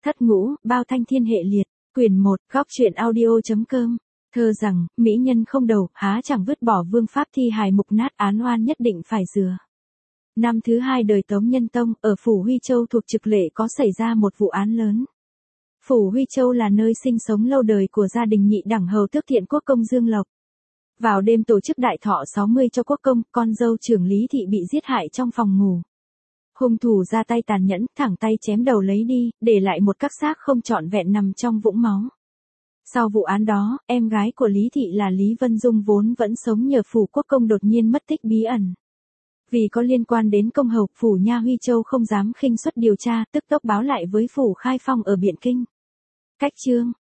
Thất ngũ, bao thanh thiên hệ liệt, quyển 1, góc truyện audio.com. Thơ rằng, mỹ nhân không đầu, há chẳng vứt bỏ vương pháp thi hài mục nát, án oan nhất định phải rửa. Năm thứ 2 đời Tống Nhân Tông, ở Phủ Huy Châu thuộc Trực Lệ có xảy ra một vụ án lớn. Phủ Huy Châu là nơi sinh sống lâu đời của gia đình nhị đẳng hầu tước Thiện Quốc công Dương Lộc. Vào đêm tổ chức đại thọ 60 cho quốc công, con dâu trưởng Lý Thị bị giết hại trong phòng ngủ. Hung thủ ra tay tàn nhẫn, thẳng tay chém đầu lấy đi, để lại một các xác không trọn vẹn nằm trong vũng máu. Sau vụ án đó, em gái của Lý Thị là Lý Vân Dung vốn vẫn sống nhờ phủ quốc công đột nhiên mất tích bí ẩn. Vì có liên quan đến công hầu, phủ nha Huy Châu không dám khinh suất điều tra, tức tốc báo lại với phủ Khai Phong ở Biện Kinh. Cách chương